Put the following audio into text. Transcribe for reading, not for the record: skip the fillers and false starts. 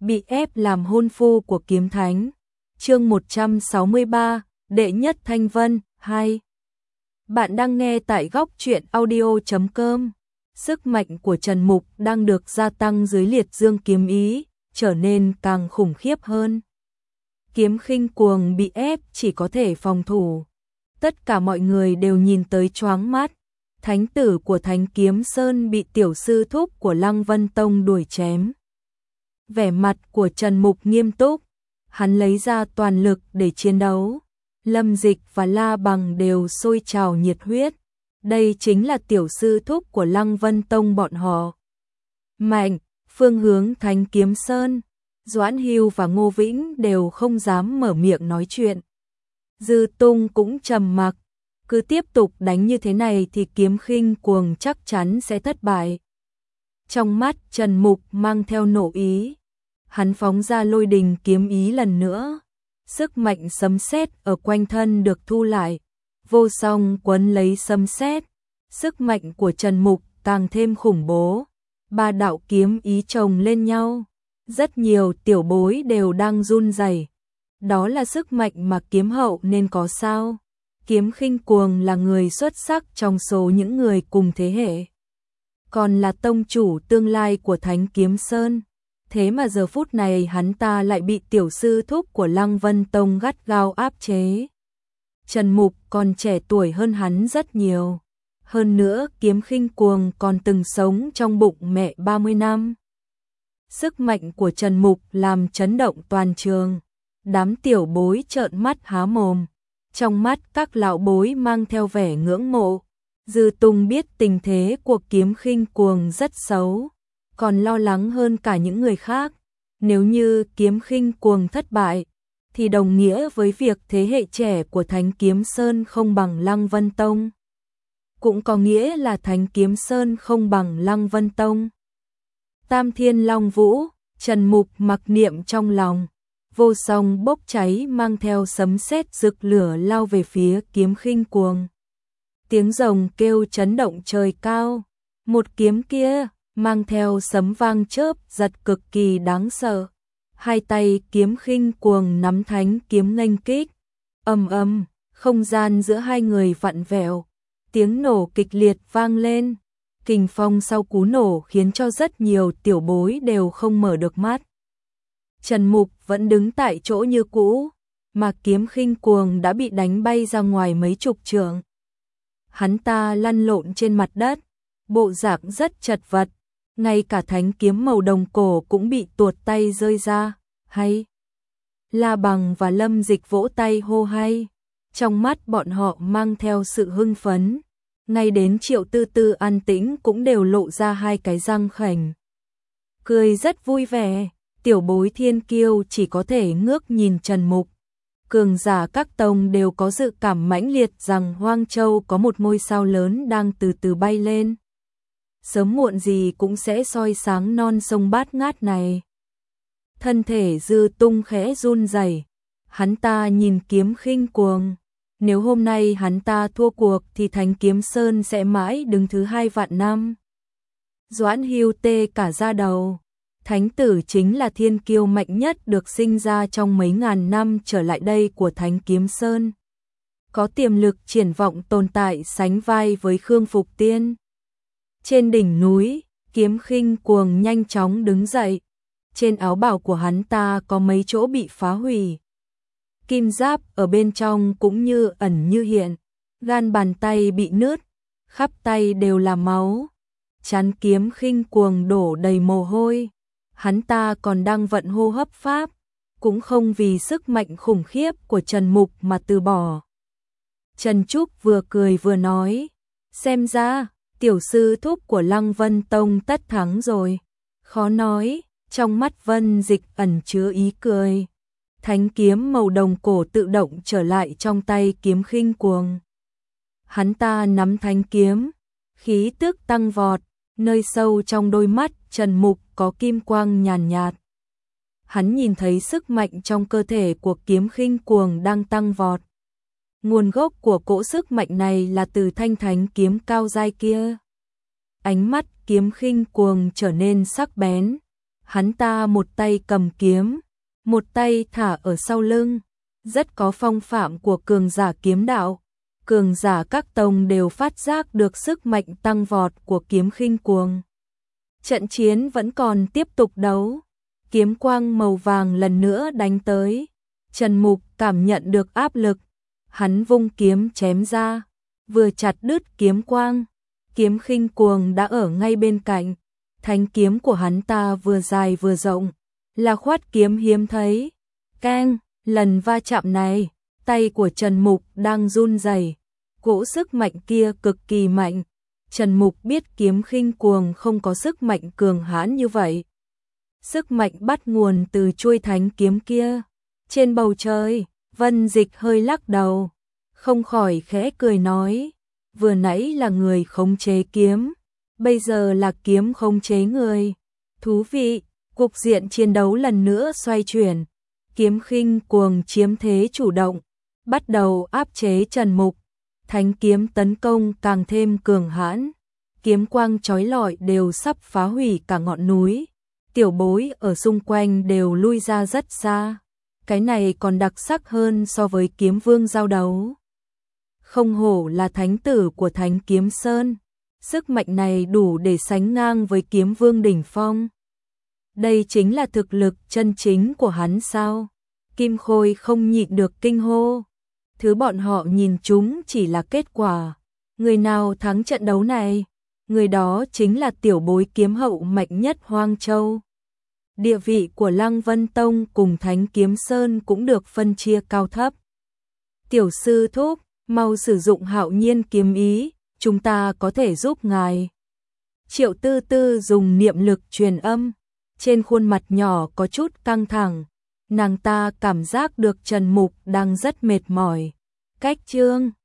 bị ép làm hôn phu của kiếm thánh. Chương 163, Đệ nhất Thanh Vân 2. Bạn đang nghe tại góc truyện audio.com. Sức mạnh của Trần Mục đang được gia tăng dưới liệt dương kiếm ý, trở nên càng khủng khiếp hơn. Kiếm khinh cuồng bị ép chỉ có thể phòng thủ. Tất cả mọi người đều nhìn tới choáng mắt. Thánh tử của Thánh Kiếm Sơn bị tiểu sư thúc của Lăng Vân Tông đuổi chém. Vẻ mặt của Trần Mục nghiêm túc, hắn lấy ra toàn lực để chiến đấu. Lâm Dịch và La Bằng đều sôi trào nhiệt huyết. Đây chính là tiểu sư thúc của Lăng Vân Tông bọn họ. Mạnh, phương hướng Thánh Kiếm Sơn, Doãn Hưu và Ngô Vĩnh đều không dám mở miệng nói chuyện. Dư Tung cũng trầm mặc, cứ tiếp tục đánh như thế này thì kiếm khinh cuồng chắc chắn sẽ thất bại. Trong mắt Trần Mục mang theo nộ ý, hắn phóng ra lôi đình kiếm ý lần nữa. Sức mạnh sấm sét ở quanh thân được thu lại, vô song quấn lấy sấm sét. Sức mạnh của Trần Mục càng thêm khủng bố. Ba đạo kiếm ý chồng lên nhau, rất nhiều tiểu bối đều đang run rẩy. Đó là sức mạnh mà kiếm hậu nên có sao? Kiếm khinh cuồng là người xuất sắc trong số những người cùng thế hệ, còn là tông chủ tương lai của Thánh Kiếm Sơn. Thế mà giờ phút này hắn ta lại bị tiểu sư thúc của Lăng Vân Tông gắt gao áp chế. Trần Mục còn trẻ tuổi hơn hắn rất nhiều. Hơn nữa kiếm khinh cuồng còn từng sống trong bụng mẹ 30 năm. Sức mạnh của Trần Mục làm chấn động toàn trường. Đám tiểu bối trợn mắt há mồm. Trong mắt các lão bối mang theo vẻ ngưỡng mộ. Dư Tung biết tình thế của kiếm khinh cuồng rất xấu, còn lo lắng hơn cả những người khác. Nếu như kiếm khinh cuồng thất bại, thì đồng nghĩa với việc thế hệ trẻ của Thánh Kiếm Sơn không bằng Lăng Vân Tông. Cũng có nghĩa là Thánh Kiếm Sơn không bằng Lăng Vân Tông. Tam Thiên Long Vũ, Trần Mục mặc niệm trong lòng. Vô song bốc cháy mang theo sấm sét rực lửa lao về phía kiếm khinh cuồng. Tiếng rồng kêu chấn động trời cao. Một kiếm kia mang theo sấm vang chớp giật cực kỳ đáng sợ. Hai tay kiếm khinh cuồng nắm thánh kiếm nghênh kích. Ầm ầm, không gian giữa hai người vặn vẹo. Tiếng nổ kịch liệt vang lên. Kình phong sau cú nổ khiến cho rất nhiều tiểu bối đều không mở được mắt. Trần Mục vẫn đứng tại chỗ như cũ, mà kiếm khinh cuồng đã bị đánh bay ra ngoài mấy chục trượng. Hắn ta lăn lộn trên mặt đất, bộ dạng rất chật vật, ngay cả thánh kiếm màu đồng cổ cũng bị tuột tay rơi ra. Hay! La Bằng và Lâm Dịch vỗ tay hô hay. Trong mắt bọn họ mang theo sự hưng phấn, ngay đến Triệu Tư Tư an tĩnh cũng đều lộ ra hai cái răng khểnh. Cười rất vui vẻ. Tiểu bối thiên kiêu chỉ có thể ngước nhìn Trần Mục. Cường giả các tông đều có dự cảm mãnh liệt rằng Hoang Châu có một ngôi sao lớn đang từ từ bay lên. Sớm muộn gì cũng sẽ soi sáng non sông Bát Ngát này. Thân thể Dư Tung khẽ run rẩy. Hắn ta nhìn kiếm khinh cuồng. Nếu hôm nay hắn ta thua cuộc thì Thánh Kiếm Sơn sẽ mãi đứng thứ 2 vạn năm. Doãn Hưu tê cả da đầu. Thánh tử chính là thiên kiêu mạnh nhất được sinh ra trong mấy ngàn năm trở lại đây của Thánh Kiếm Sơn. Có tiềm lực triển vọng tồn tại sánh vai với Khương Phục Tiên. Trên đỉnh núi, kiếm khinh cuồng nhanh chóng đứng dậy. Trên áo bào của hắn ta có mấy chỗ bị phá hủy. Kim giáp ở bên trong cũng như ẩn như hiện. Gan bàn tay bị nứt, khắp tay đều là máu. Trán kiếm khinh cuồng đổ đầy mồ hôi. Hắn ta còn đang vận hô hấp pháp, cũng không vì sức mạnh khủng khiếp của Trần Mục mà từ bỏ. Trần Trúc vừa cười vừa nói, xem ra, tiểu sư thúc của Lăng Vân Tông tất thắng rồi. Khó nói, trong mắt Vân Dịch ẩn chứa ý cười. Thánh kiếm màu đồng cổ tự động trở lại trong tay kiếm khinh cuồng. Hắn ta nắm thánh kiếm, khí tức tăng vọt, nơi sâu trong đôi mắt Trần Mục có kim quang nhàn nhạt. Hắn nhìn thấy sức mạnh trong cơ thể của kiếm khinh cuồng đang tăng vọt. Nguồn gốc của cỗ sức mạnh này là từ thanh thánh kiếm cao giai kia. Ánh mắt kiếm khinh cuồng trở nên sắc bén. hắn ta một tay cầm kiếm, một tay thả ở sau lưng, rất có phong phạm của cường giả kiếm đạo. Cường giả các tông đều phát giác được sức mạnh tăng vọt của kiếm khinh cuồng. Trận chiến vẫn còn tiếp tục đấu, kiếm quang màu vàng lần nữa đánh tới. Trần Mục cảm nhận được áp lực, hắn vung kiếm chém ra, vừa chặt đứt kiếm quang, kiếm khinh cuồng đã ở ngay bên cạnh. Thanh kiếm của hắn ta vừa dài vừa rộng, là khoát kiếm hiếm thấy. Keng, lần va chạm này, tay của Trần Mục đang run rẩy, cỗ sức mạnh kia cực kỳ mạnh. Trần Mục biết kiếm khinh cuồng không có sức mạnh cường hãn như vậy. Sức mạnh bắt nguồn từ chuôi thánh kiếm kia. Trên bầu trời, Vân Dịch hơi lắc đầu, không khỏi khẽ cười nói, vừa nãy là người khống chế kiếm, bây giờ là kiếm khống chế người. Thú vị, cục diện chiến đấu lần nữa xoay chuyển, kiếm khinh cuồng chiếm thế chủ động, bắt đầu áp chế Trần Mục. Thánh kiếm tấn công càng thêm cường hãn, kiếm quang chói lọi đều sắp phá hủy cả ngọn núi. Tiểu bối ở xung quanh đều lui ra rất xa. Cái này còn đặc sắc hơn so với kiếm vương giao đấu. Không hổ là thánh tử của Thánh Kiếm Sơn, sức mạnh này đủ để sánh ngang với kiếm vương đỉnh phong. Đây chính là thực lực chân chính của hắn sao? Kim Khôi không nhịn được kinh hô. Thứ bọn họ nhìn chúng chỉ là kết quả. Người nào thắng trận đấu này, người đó chính là tiểu bối kiếm hậu mạnh nhất Hoang Châu. Địa vị của Lăng Vân Tông cùng Thánh Kiếm Sơn cũng được phân chia cao thấp. Tiểu sư thúc, mau sử dụng Hạo Nhiên kiếm ý, chúng ta có thể giúp ngài. Triệu Tư Tư dùng niệm lực truyền âm, trên khuôn mặt nhỏ có chút căng thẳng, nàng ta cảm giác được Trần Mục đang rất mệt mỏi. Cách chương